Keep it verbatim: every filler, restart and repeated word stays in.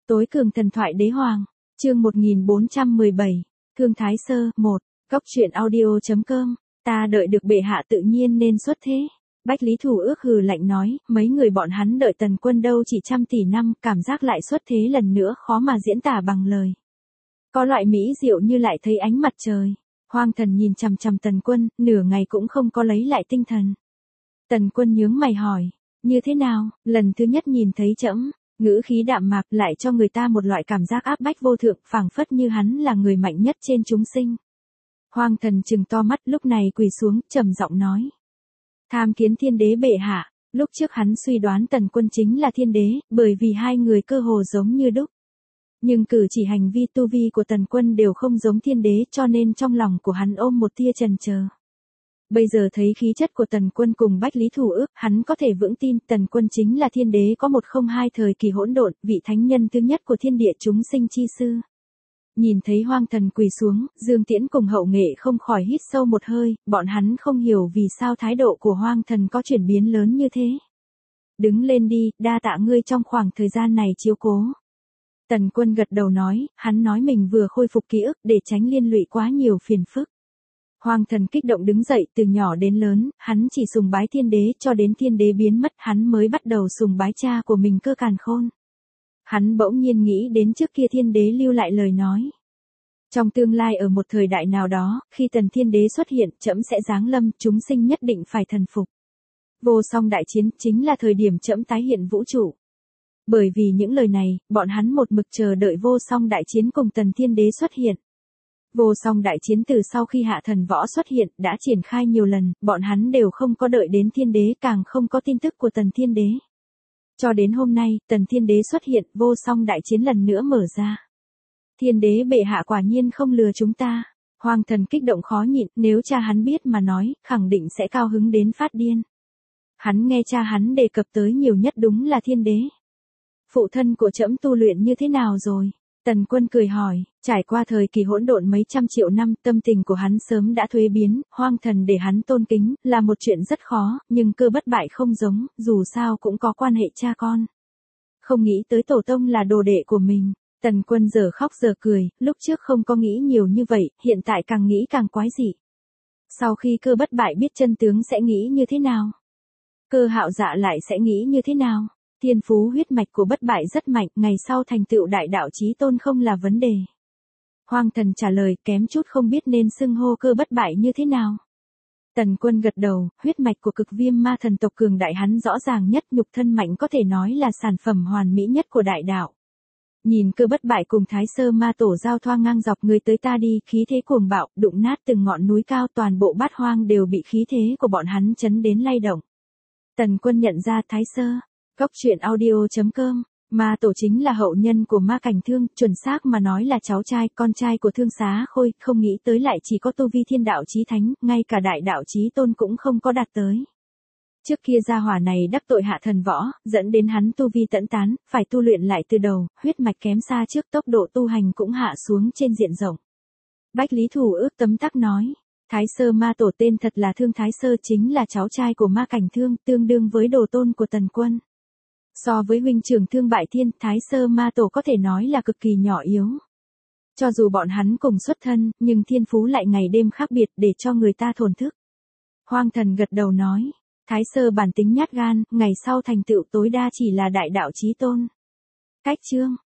Tối cường thần thoại đế hoàng, chương một nghìn bốn trăm mười bảy, Thương Thái Sơ, một, Cốc truyện audio chấm com, ta đợi được bệ hạ tự nhiên nên xuất thế. Bách Lý Thủ ước hừ lạnh nói, mấy người bọn hắn đợi Tần Quân đâu chỉ trăm tỷ năm, cảm giác lại xuất thế lần nữa khó mà diễn tả bằng lời. Có loại mỹ diệu như lại thấy ánh mặt trời. Hoang Thần nhìn chằm chằm Tần Quân, nửa ngày cũng không có lấy lại tinh thần. Tần Quân nhướng mày hỏi, như thế nào, lần thứ nhất nhìn thấy trẫm, ngữ khí đạm mạc lại cho người ta một loại cảm giác áp bách vô thượng, phảng phất như hắn là người mạnh nhất trên chúng sinh. Hoang Thần trừng to mắt, lúc này quỳ xuống, trầm giọng nói. Tham kiến thiên đế bệ hạ, lúc trước hắn suy đoán Tần Quân chính là thiên đế, bởi vì hai người cơ hồ giống như đúc. Nhưng cử chỉ hành vi tu vi của Tần Quân đều không giống thiên đế, cho nên trong lòng của hắn ôm một tia chần chờ. Bây giờ thấy khí chất của Tần Quân cùng Bách Lý Thủ ước, hắn có thể vững tin Tần Quân chính là thiên đế có một không hai thời kỳ hỗn độn, vị thánh nhân thứ nhất của thiên địa chúng sinh chi sư. Nhìn thấy Hoang Thần quỳ xuống, Dương Tiễn cùng Hậu Nghệ không khỏi hít sâu một hơi, bọn hắn không hiểu vì sao thái độ của Hoang Thần có chuyển biến lớn như thế. Đứng lên đi, đa tạ ngươi trong khoảng thời gian này chiếu cố. Tần Quân gật đầu nói, hắn nói mình vừa khôi phục ký ức để tránh liên lụy quá nhiều phiền phức. Hoang Thần kích động đứng dậy, từ nhỏ đến lớn, hắn chỉ sùng bái thiên đế, cho đến thiên đế biến mất hắn mới bắt đầu sùng bái cha của mình Cơ Càn Khôn. Hắn bỗng nhiên nghĩ đến trước kia thiên đế lưu lại lời nói. Trong tương lai ở một thời đại nào đó, khi Tần Thiên Đế xuất hiện, trẫm sẽ giáng lâm, chúng sinh nhất định phải thần phục. Vô song đại chiến chính là thời điểm trẫm tái hiện vũ trụ. Bởi vì những lời này, bọn hắn một mực chờ đợi vô song đại chiến cùng Tần Thiên Đế xuất hiện. Vô song đại chiến từ sau khi Hạ Thần Võ xuất hiện, đã triển khai nhiều lần, bọn hắn đều không có đợi đến Thiên Đế, càng không có tin tức của Tần Thiên Đế. Cho đến hôm nay, Tần Thiên Đế xuất hiện, vô song đại chiến lần nữa mở ra. Thiên đế bệ hạ quả nhiên không lừa chúng ta. Hoang Thần kích động khó nhịn, nếu cha hắn biết mà nói, khẳng định sẽ cao hứng đến phát điên. Hắn nghe cha hắn đề cập tới nhiều nhất đúng là thiên đế. Phụ thân của trẫm tu luyện như thế nào rồi? Tần Quân cười hỏi, trải qua thời kỳ hỗn độn mấy trăm triệu năm, tâm tình của hắn sớm đã thuế biến, Hoang Thần để hắn tôn kính, là một chuyện rất khó, nhưng Cơ Bất Bại không giống, dù sao cũng có quan hệ cha con. Không nghĩ tới tổ tông là đồ đệ của mình. Tần Quân giờ khóc giờ cười, lúc trước không có nghĩ nhiều như vậy, hiện tại càng nghĩ càng quái dị. Sau khi Cơ Bất Bại biết chân tướng sẽ nghĩ như thế nào? Cơ Hạo Dạ lại sẽ nghĩ như thế nào? Thiên phú huyết mạch của Bất Bại rất mạnh, ngày sau thành tựu đại đạo chí tôn không là vấn đề. Hoang Thần trả lời, kém chút không biết nên xưng hô Cơ Bất Bại như thế nào. Tần Quân gật đầu, huyết mạch của Cực Viêm Ma thần tộc cường đại hắn rõ ràng nhất, nhục thân mạnh có thể nói là sản phẩm hoàn mỹ nhất của đại đạo. Nhìn Cơ Bất Bại cùng Thái Sơ Ma Tổ giao thoa ngang dọc người tới ta đi, khí thế cuồng bạo, đụng nát từng ngọn núi cao, toàn bộ bát hoang đều bị khí thế của bọn hắn chấn đến lay động. Tần Quân nhận ra Thái Sơ, Cốc truyện audio chấm com, Ma Tổ chính là hậu nhân của Ma Cảnh Thương, chuẩn xác mà nói là cháu trai, con trai của Thương Xá Khôi, không nghĩ tới lại chỉ có tu vi thiên đạo chí thánh, ngay cả đại đạo chí tôn cũng không có đạt tới. Trước kia gia hỏa này đắc tội Hạ Thần Võ, dẫn đến hắn tu vi tẫn tán, phải tu luyện lại từ đầu, huyết mạch kém xa trước, tốc độ tu hành cũng hạ xuống trên diện rộng. Bách Lý Thủ ước tấm tắc nói, Thái Sơ Ma Tổ tên thật là Thương Thái Sơ, chính là cháu trai của Ma Cảnh Thương, tương đương với đồ tôn của Tần Quân. So với huynh trưởng Thương Bại Thiên, Thái Sơ Ma Tổ có thể nói là cực kỳ nhỏ yếu. Cho dù bọn hắn cùng xuất thân, nhưng thiên phú lại ngày đêm khác biệt để cho người ta thổn thức. Hoang Thần gật đầu nói. Thái Sơ bản tính nhát gan, ngày sau thành tựu tối đa chỉ là đại đạo chí tôn. Cách chương